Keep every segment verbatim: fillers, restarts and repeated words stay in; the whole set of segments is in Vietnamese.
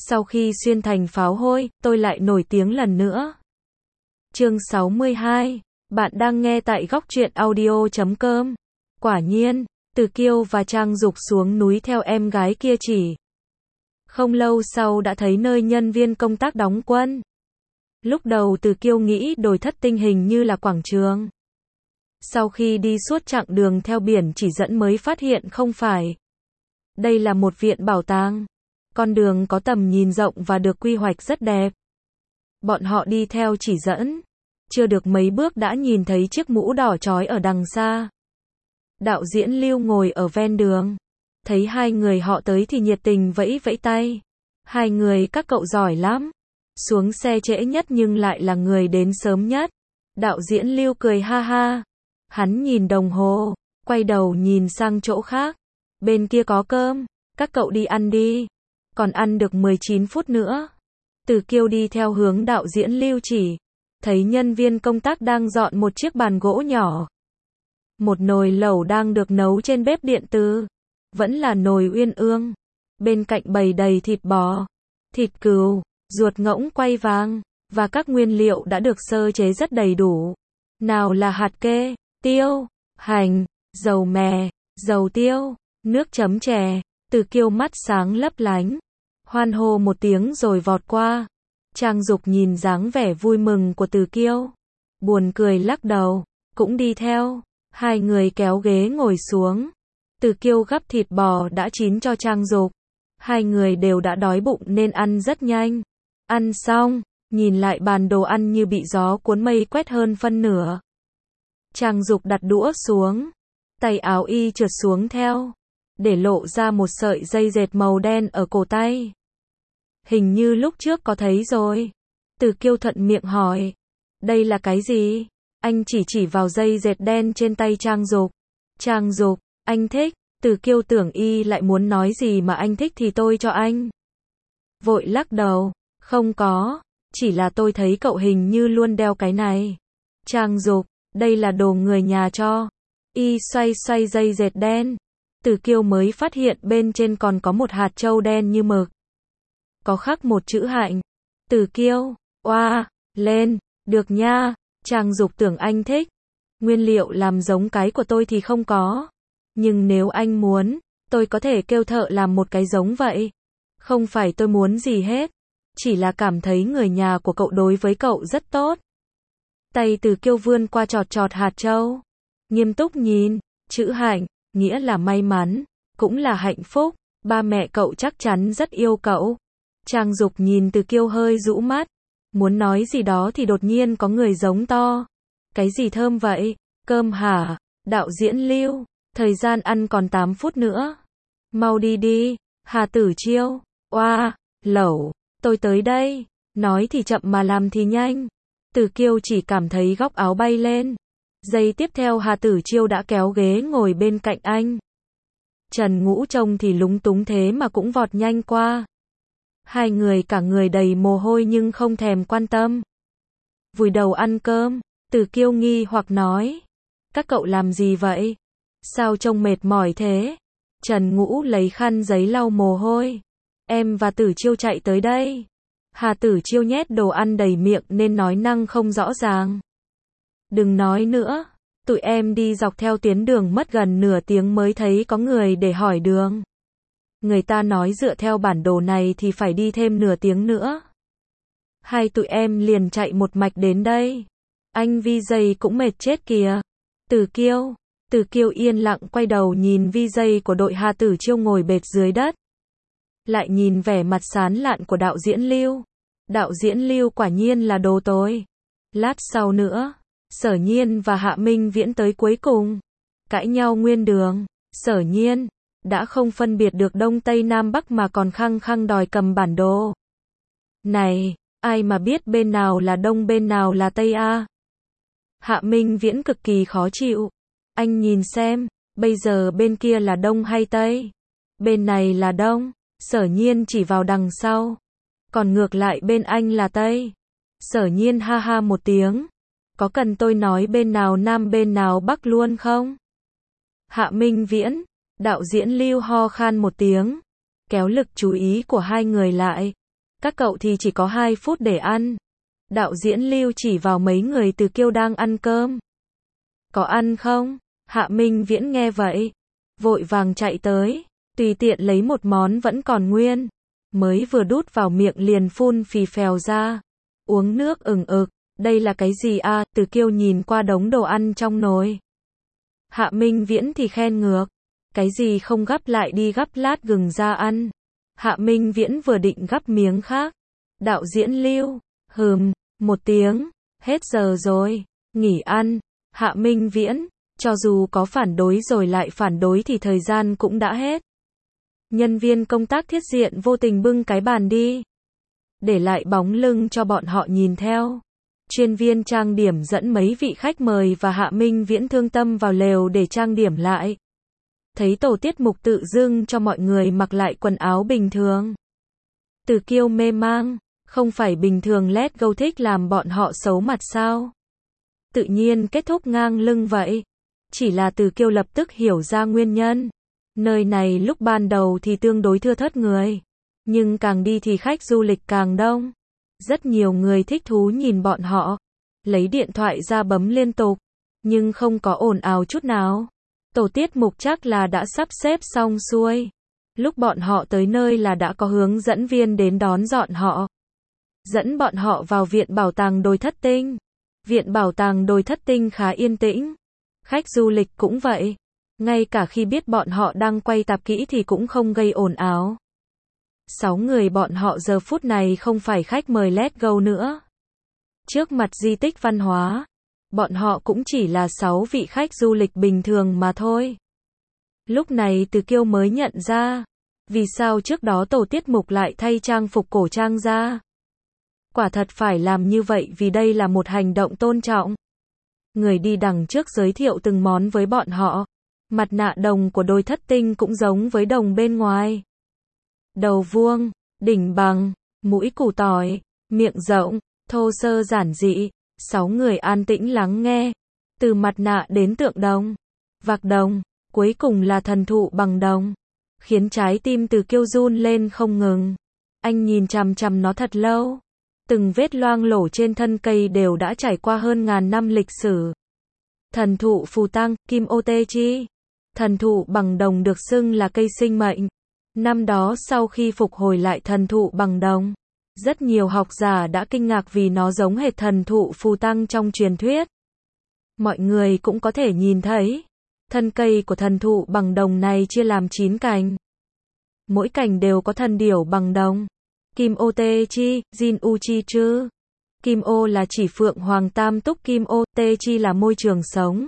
Sau khi xuyên thành pháo hôi, tôi lại nổi tiếng lần nữa. Chương sáu mươi hai. Bạn đang nghe tại góc truyện audio chấm com. Quả nhiên, Từ Kiêu và Trang Dục xuống núi theo em gái kia chỉ. Không lâu sau đã thấy nơi nhân viên công tác đóng quân. Lúc đầu Từ Kiêu nghĩ đồi Thất Tinh hình như là quảng trường. Sau khi đi suốt chặng đường theo biển chỉ dẫn mới phát hiện không phải. Đây là một viện bảo tàng. Con đường có tầm nhìn rộng và được quy hoạch rất đẹp. Bọn họ đi theo chỉ dẫn. Chưa được mấy bước đã nhìn thấy chiếc mũ đỏ chói ở đằng xa. Đạo diễn Lưu ngồi ở ven đường. Thấy hai người họ tới thì nhiệt tình vẫy vẫy tay. Hai người các cậu giỏi lắm. Xuống xe trễ nhất nhưng lại là người đến sớm nhất. Đạo diễn Lưu cười ha ha. Hắn nhìn đồng hồ, quay đầu nhìn sang chỗ khác. Bên kia có cơm, các cậu đi ăn đi. Còn ăn được mười chín phút nữa. Từ Kiêu đi theo hướng đạo diễn Lưu chỉ. Thấy nhân viên công tác đang dọn một chiếc bàn gỗ nhỏ. Một nồi lẩu đang được nấu trên bếp điện tử. Vẫn là nồi uyên ương. Bên cạnh bày đầy thịt bò, thịt cừu, ruột ngỗng quay vàng. Và các nguyên liệu đã được sơ chế rất đầy đủ. Nào là hạt kê, tiêu, hành, dầu mè, dầu tiêu, nước chấm chè. Từ Kiêu mắt sáng lấp lánh. Hoan hô một tiếng rồi vọt qua. Trang Dục nhìn dáng vẻ vui mừng của Từ Kiêu. Buồn cười lắc đầu. Cũng đi theo. Hai người kéo ghế ngồi xuống. Từ Kiêu gắp thịt bò đã chín cho Trang Dục. Hai người đều đã đói bụng nên ăn rất nhanh. Ăn xong, nhìn lại bàn đồ ăn như bị gió cuốn mây quét hơn phân nửa. Trang Dục đặt đũa xuống. Tay áo y trượt xuống theo. Để lộ ra một sợi dây dệt màu đen ở cổ tay. Hình như lúc trước có thấy rồi. Từ Kiêu thuận miệng hỏi. Đây là cái gì? Anh chỉ chỉ vào dây dệt đen trên tay Trang Dục. Trang Dục, anh thích. Từ Kiêu tưởng y lại muốn nói gì mà anh thích thì tôi cho anh. Vội lắc đầu. Không có. Chỉ là tôi thấy cậu hình như luôn đeo cái này. Trang Dục, đây là đồ người nhà cho. Y xoay xoay dây dệt đen. Từ Kiêu mới phát hiện bên trên còn có một hạt châu đen như mực. Có khắc một chữ hạnh. Từ Kiêu, oa, lên, được nha. Trang Dục tưởng anh thích. Nguyên liệu làm giống cái của tôi thì không có. Nhưng nếu anh muốn, tôi có thể kêu thợ làm một cái giống vậy. Không phải tôi muốn gì hết. Chỉ là cảm thấy người nhà của cậu đối với cậu rất tốt. Tay Từ Kiêu vươn qua chọt chọt hạt châu. Nghiêm túc nhìn, chữ hạnh, nghĩa là may mắn, cũng là hạnh phúc. Ba mẹ cậu chắc chắn rất yêu cậu. Trang Dục nhìn Từ Kiêu hơi rũ mắt. Muốn nói gì đó thì đột nhiên có người giống to. Cái gì thơm vậy? Cơm hả? Đạo diễn Lưu, thời gian ăn còn tám phút nữa. Mau đi đi. Hà Tử Chiêu, oa, lẩu, tôi tới đây. Nói thì chậm mà làm thì nhanh. Từ Kiêu chỉ cảm thấy góc áo bay lên. Giây tiếp theo Hà Tử Chiêu đã kéo ghế ngồi bên cạnh anh. Trần Ngũ trông thì lúng túng thế mà cũng vọt nhanh qua. Hai người cả người đầy mồ hôi nhưng không thèm quan tâm. Vùi đầu ăn cơm. Từ Kiêu nghi hoặc nói. Các cậu làm gì vậy? Sao trông mệt mỏi thế? Trần Ngũ lấy khăn giấy lau mồ hôi. Em và Tử Chiêu chạy tới đây. Hà Tử Chiêu nhét đồ ăn đầy miệng nên nói năng không rõ ràng. Đừng nói nữa. Tụi em đi dọc theo tuyến đường mất gần nửa tiếng mới thấy có người để hỏi đường. Người ta nói dựa theo bản đồ này thì phải đi thêm nửa tiếng nữa. Hai tụi em liền chạy một mạch đến đây. Anh vi gi cũng mệt chết kìa. Từ Kiêu. Từ Kiêu yên lặng quay đầu nhìn vi gi của đội Hà Tử Chiêu ngồi bệt dưới đất. Lại nhìn vẻ mặt sán lạn của đạo diễn Lưu. Đạo diễn Lưu quả nhiên là đồ tồi. Lát sau nữa, Sở Nhiên và Hạ Minh Viễn tới cuối cùng. Cãi nhau nguyên đường. Sở Nhiên đã không phân biệt được Đông Tây Nam Bắc mà còn khăng khăng đòi cầm bản đồ. Này, ai mà biết bên nào là Đông bên nào là Tây a? Hạ Minh Viễn cực kỳ khó chịu. Anh nhìn xem, bây giờ bên kia là Đông hay Tây? Bên này là Đông. Sở Nhiên chỉ vào đằng sau. Còn ngược lại bên anh là Tây. Sở Nhiên ha ha một tiếng. Có cần tôi nói bên nào Nam bên nào Bắc luôn không? Hạ Minh Viễn. Đạo diễn Lưu ho khan một tiếng. Kéo lực chú ý của hai người lại. Các cậu thì chỉ có hai phút để ăn. Đạo diễn Lưu chỉ vào mấy người Từ Kiêu đang ăn cơm. Có ăn không? Hạ Minh Viễn nghe vậy, vội vàng chạy tới, tùy tiện lấy một món vẫn còn nguyên, mới vừa đút vào miệng liền phun phì phèo ra. Uống nước ừng ực, đây là cái gì a? Từ Kiêu nhìn qua đống đồ ăn trong nồi. Hạ Minh Viễn thì khen ngược, cái gì không gắp lại đi gắp lát gừng ra ăn. Hạ Minh Viễn vừa định gắp miếng khác. Đạo diễn Lưu, hừm, một tiếng, hết giờ rồi, nghỉ ăn. Hạ Minh Viễn, cho dù có phản đối rồi lại phản đối thì thời gian cũng đã hết. Nhân viên công tác thiết diện vô tình bưng cái bàn đi, để lại bóng lưng cho bọn họ nhìn theo. Chuyên viên trang điểm dẫn mấy vị khách mời và Hạ Minh Viễn thương tâm vào lều để trang điểm lại. Thấy tổ tiết mục tự dưng cho mọi người mặc lại quần áo bình thường. Từ Kiêu mê mang, không phải bình thường Let Go thích làm bọn họ xấu mặt sao? Tự nhiên kết thúc ngang lưng vậy. Chỉ là Từ Kiêu lập tức hiểu ra nguyên nhân. Nơi này lúc ban đầu thì tương đối thưa thớt người, nhưng càng đi thì khách du lịch càng đông. Rất nhiều người thích thú nhìn bọn họ, lấy điện thoại ra bấm liên tục, nhưng không có ồn ào chút nào. Tổ tiết mục chắc là đã sắp xếp xong xuôi. Lúc bọn họ tới nơi là đã có hướng dẫn viên đến đón dọn họ. Dẫn bọn họ vào viện bảo tàng Đồi Thất Tinh. Viện bảo tàng Đồi Thất Tinh khá yên tĩnh. Khách du lịch cũng vậy. Ngay cả khi biết bọn họ đang quay tạp kỹ thì cũng không gây ồn ào. Sáu người bọn họ giờ phút này không phải khách mời Let Go nữa. Trước mặt di tích văn hóa, bọn họ cũng chỉ là sáu vị khách du lịch bình thường mà thôi. Lúc này Từ Kiêu mới nhận ra, vì sao trước đó tổ tiết mục lại thay trang phục cổ trang ra. Quả thật phải làm như vậy vì đây là một hành động tôn trọng. Người đi đằng trước giới thiệu từng món với bọn họ. Mặt nạ đồng của Đồi Thất Tinh cũng giống với đồng bên ngoài. Đầu vuông, đỉnh bằng, mũi củ tỏi, miệng rộng, thô sơ giản dị. Sáu người an tĩnh lắng nghe. Từ mặt nạ đến tượng đồng, vạc đồng, cuối cùng là thần thụ bằng đồng. Khiến trái tim Từ Kiêu run lên không ngừng. Anh nhìn chằm chằm nó thật lâu. Từng vết loang lổ trên thân cây đều đã trải qua hơn ngàn năm lịch sử. Thần thụ phù tang, Kim Ô Tê Chi. Thần thụ bằng đồng được xưng là cây sinh mệnh. Năm đó sau khi phục hồi lại thần thụ bằng đồng, rất nhiều học giả đã kinh ngạc vì nó giống hệt thần thụ phù tang trong truyền thuyết. Mọi người cũng có thể nhìn thấy, thân cây của thần thụ bằng đồng này chia làm chín cành. Mỗi cành đều có thần điểu bằng đồng. Kim Ô Tê Chi, Jin U Chi Chư. Kim Ô là chỉ phượng hoàng tam túc Kim Ô, Tê Chi là môi trường sống,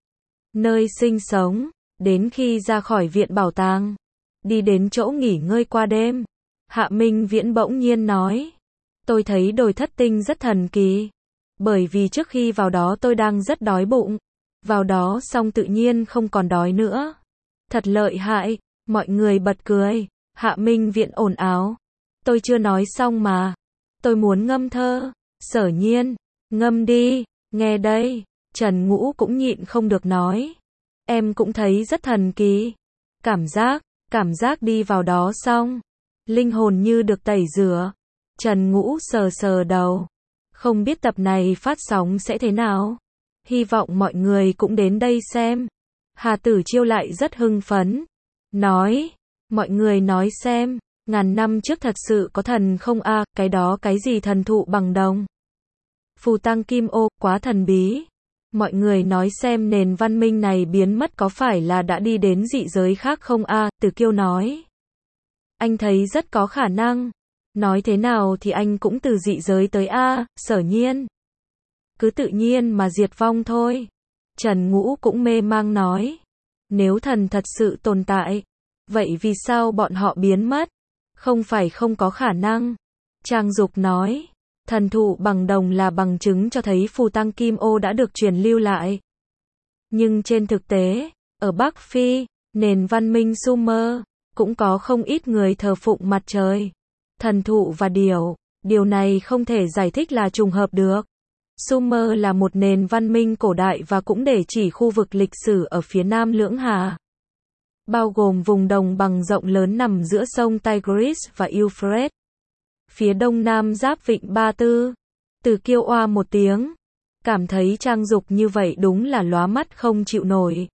nơi sinh sống. Đến khi ra khỏi viện bảo tàng, đi đến chỗ nghỉ ngơi qua đêm, Hạ Minh Viễn bỗng nhiên nói, tôi thấy Đồi Thất Tinh rất thần kỳ. Bởi vì trước khi vào đó tôi đang rất đói bụng. Vào đó xong tự nhiên không còn đói nữa. Thật lợi hại. Mọi người bật cười. Hạ Minh Viễn ồn ào. Tôi chưa nói xong mà. Tôi muốn ngâm thơ. Sở Nhiên, ngâm đi. Nghe đây. Trần Ngũ cũng nhịn không được nói. Em cũng thấy rất thần kỳ. Cảm giác, cảm giác đi vào đó xong, linh hồn như được tẩy rửa. Trần Ngũ sờ sờ đầu. Không biết tập này phát sóng sẽ thế nào. Hy vọng mọi người cũng đến đây xem. Hà Tử Chiêu lại rất hưng phấn. Nói, mọi người nói xem, ngàn năm trước thật sự có thần không a? À, cái đó cái gì thần thụ bằng đồng? Phù tang Kim Ô, quá thần bí. Mọi người nói xem nền văn minh này biến mất có phải là đã đi đến dị giới khác không a? À, Từ Kiêu nói. Anh thấy rất có khả năng. Nói thế nào thì anh cũng từ dị giới tới a, à, Sở Nhiên. Cứ tự nhiên mà diệt vong thôi. Trần Ngũ cũng mê mang nói. Nếu thần thật sự tồn tại, vậy vì sao bọn họ biến mất? Không phải không có khả năng. Trang Dục nói. Thần thụ bằng đồng là bằng chứng cho thấy phù tang Kim Ô đã được truyền lưu lại. Nhưng trên thực tế, ở Bắc Phi, nền văn minh Sumer, cũng có không ít người thờ phụng mặt trời, thần thụ và điểu. Điều này không thể giải thích là trùng hợp được. Sumer là một nền văn minh cổ đại và cũng để chỉ khu vực lịch sử ở phía nam Lưỡng Hà, bao gồm vùng đồng bằng rộng lớn nằm giữa sông Tigris và Euphrates. phía đông nam giáp vịnh Ba Tư. Từ Kiêu oa một tiếng, cảm thấy Trang Dục như vậy đúng là lóa mắt không chịu nổi.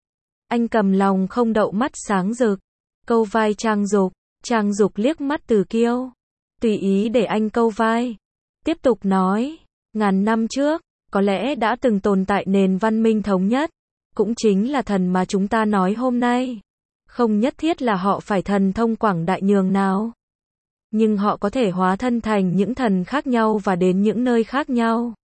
Anh cầm lòng không đậu mắt sáng rực, câu vai Trang Dục, Trang Dục liếc mắt Từ Kiêu, tùy ý để anh câu vai. Tiếp tục nói, ngàn năm trước, có lẽ đã từng tồn tại nền văn minh thống nhất, cũng chính là thần mà chúng ta nói hôm nay. Không nhất thiết là họ phải thần thông quảng đại nhường nào. Nhưng họ có thể hóa thân thành những thần khác nhau và đến những nơi khác nhau.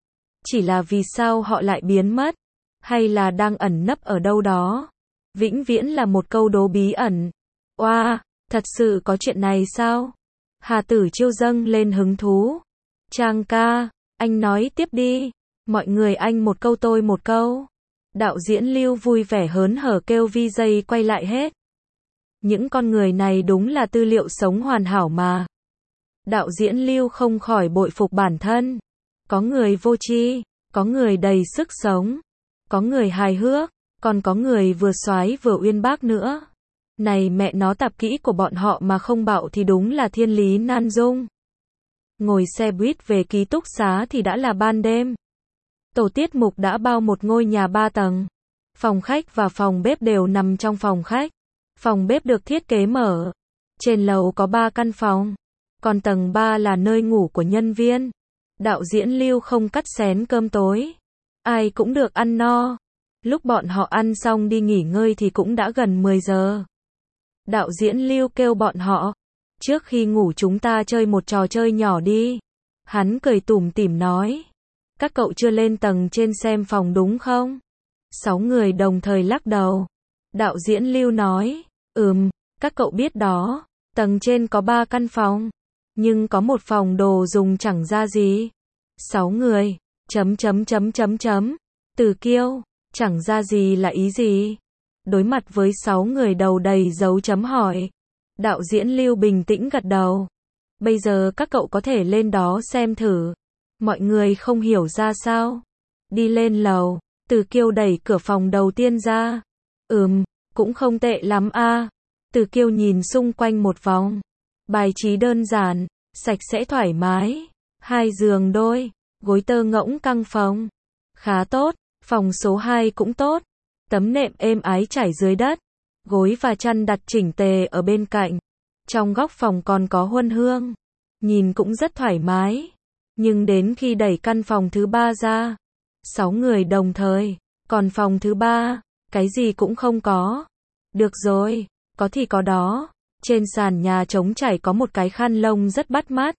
Chỉ là vì sao họ lại biến mất, hay là đang ẩn nấp ở đâu đó. Vĩnh viễn là một câu đố bí ẩn. Oa, wow, thật sự có chuyện này sao? Hà Tử Chiêu dâng lên hứng thú. Trang ca, anh nói tiếp đi. Mọi người anh một câu tôi một câu. Đạo diễn Lưu vui vẻ hớn hở kêu vi gi quay lại hết. Những con người này đúng là tư liệu sống hoàn hảo mà. Đạo diễn Lưu không khỏi bội phục bản thân. Có người vô tri, có người đầy sức sống, có người hài hước, còn có người vừa soái vừa uyên bác nữa. Này mẹ nó, tạp kỹ của bọn họ mà không bạo thì đúng là thiên lý nan dung. Ngồi xe buýt về ký túc xá thì đã là ban đêm. Tổ tiết mục đã bao một ngôi nhà ba tầng. Phòng khách và phòng bếp đều nằm trong phòng khách. Phòng bếp được thiết kế mở. Trên lầu có ba căn phòng. Còn tầng ba là nơi ngủ của nhân viên. Đạo diễn Lưu không cắt xén cơm tối. Ai cũng được ăn no. Lúc bọn họ ăn xong đi nghỉ ngơi thì cũng đã gần mười giờ. Đạo diễn Lưu kêu bọn họ, trước khi ngủ chúng ta chơi một trò chơi nhỏ đi. Hắn cười tủm tỉm nói, các cậu chưa lên tầng trên xem phòng đúng không? Sáu người đồng thời lắc đầu. Đạo diễn Lưu nói, ừm, các cậu biết đó, tầng trên có ba căn phòng, nhưng có một phòng đồ dùng chẳng ra gì. Sáu người, chấm chấm chấm chấm chấm, Từ Kiêu, chẳng ra gì là ý gì? Đối mặt với sáu người đầu đầy dấu chấm hỏi. Đạo diễn Lưu bình tĩnh gật đầu. Bây giờ các cậu có thể lên đó xem thử. Mọi người không hiểu ra sao. Đi lên lầu, Từ Kiêu đẩy cửa phòng đầu tiên ra. Ừm, cũng không tệ lắm a. Từ Kiêu nhìn xung quanh một vòng. Bài trí đơn giản, sạch sẽ thoải mái. Hai giường đôi, gối tơ ngỗng căng phòng. Khá tốt, phòng số hai cũng tốt. Tấm nệm êm ái trải dưới đất. Gối và chăn đặt chỉnh tề ở bên cạnh. Trong góc phòng còn có huân hương. Nhìn cũng rất thoải mái. Nhưng đến khi đẩy căn phòng thứ ba ra, sáu người đồng thời, còn phòng thứ ba, cái gì cũng không có. Được rồi, có thì có đó. Trên sàn nhà trống trải có một cái khăn lông rất bắt mắt.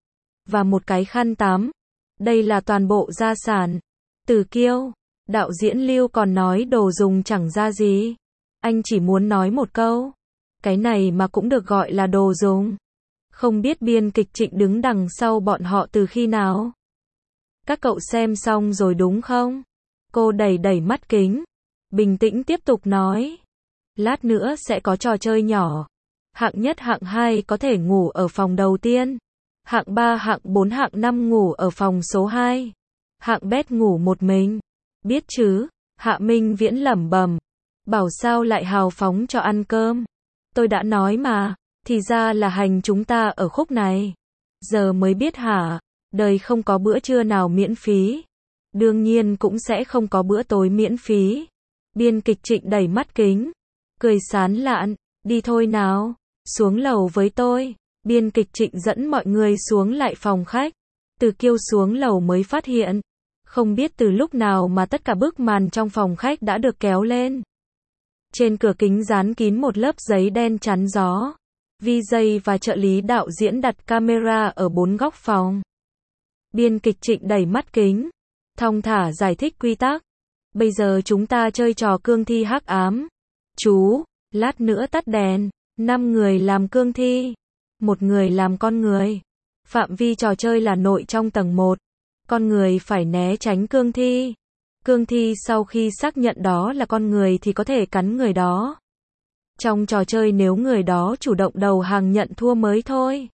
Và một cái khăn tắm. Đây là toàn bộ gia sản. Từ Kiêu, đạo diễn Lưu còn nói đồ dùng chẳng ra gì. Anh chỉ muốn nói một câu. Cái này mà cũng được gọi là đồ dùng. Không biết biên kịch Trịnh đứng đằng sau bọn họ từ khi nào. Các cậu xem xong rồi đúng không? Cô đẩy đẩy mắt kính. Bình tĩnh tiếp tục nói. Lát nữa sẽ có trò chơi nhỏ. Hạng nhất hạng hai có thể ngủ ở phòng đầu tiên. Hạng ba hạng bốn hạng năm ngủ ở phòng số hai. Hạng bét ngủ một mình. Biết chứ? Hạ Minh Viễn lẩm bẩm. Bảo sao lại hào phóng cho ăn cơm. Tôi đã nói mà. Thì ra là hành chúng ta ở khúc này. Giờ mới biết hả? Đời không có bữa trưa nào miễn phí. Đương nhiên cũng sẽ không có bữa tối miễn phí. Biên kịch Trịnh đẩy mắt kính. Cười sán lạn. Đi thôi nào. Xuống lầu với tôi. Biên kịch Trịnh dẫn mọi người xuống lại phòng khách. Từ Kiêu xuống lầu mới phát hiện. Không biết từ lúc nào mà tất cả bức màn trong phòng khách đã được kéo lên. Trên cửa kính dán kín một lớp giấy đen chắn gió. vi gi và trợ lý đạo diễn đặt camera ở bốn góc phòng. Biên kịch Trịnh đẩy mắt kính. Thong thả giải thích quy tắc. Bây giờ chúng ta chơi trò cương thi hắc ám. Chú, lát nữa tắt đèn. Năm người làm cương thi. Một người làm con người. Phạm vi trò chơi là nội trong tầng một. Con người phải né tránh cương thi. Cương thi sau khi xác nhận đó là con người thì có thể cắn người đó. Trong trò chơi nếu người đó chủ động đầu hàng nhận thua mới thôi.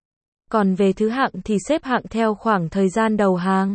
Còn về thứ hạng thì xếp hạng theo khoảng thời gian đầu hàng.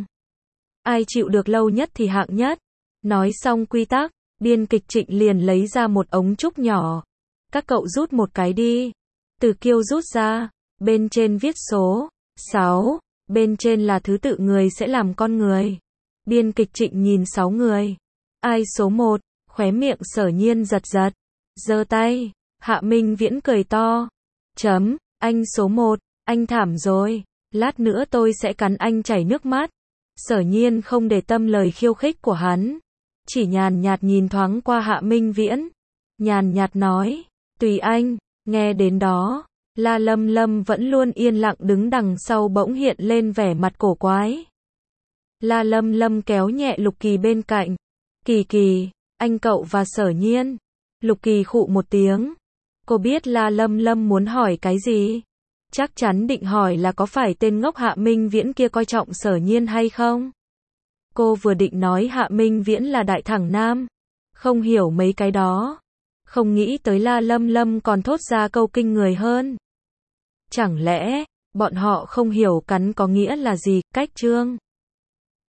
Ai chịu được lâu nhất thì hạng nhất. Nói xong quy tắc, biên kịch Trịnh liền lấy ra một ống trúc nhỏ. Các cậu rút một cái đi. Từ Kiêu rút ra. Bên trên viết số sáu, bên trên là thứ tự người sẽ làm con người. Biên kịch Trịnh nhìn sáu người. Ai số một, khóe miệng Sở Nhiên giật giật. Giơ tay, Hạ Minh Viễn cười to. Chấm, anh số một, anh thảm rồi. Lát nữa tôi sẽ cắn anh chảy nước mắt. Sở Nhiên không để tâm lời khiêu khích của hắn. Chỉ nhàn nhạt nhìn thoáng qua Hạ Minh Viễn. Nhàn nhạt nói, tùy anh. Nghe đến đó, La Lâm Lâm vẫn luôn yên lặng đứng đằng sau bỗng hiện lên vẻ mặt cổ quái. La Lâm Lâm kéo nhẹ Lục Kỳ bên cạnh. Kỳ Kỳ, anh cậu và Sở Nhiên. Lục Kỳ khụ một tiếng. Cô biết La Lâm Lâm muốn hỏi cái gì? Chắc chắn định hỏi là có phải tên ngốc Hạ Minh Viễn kia coi trọng Sở Nhiên hay không? Cô vừa định nói Hạ Minh Viễn là đại thẳng nam. Không hiểu mấy cái đó. Không nghĩ tới La Lâm Lâm còn thốt ra câu kinh người hơn. Chẳng lẽ, bọn họ không hiểu cắn có nghĩa là gì, cách chương.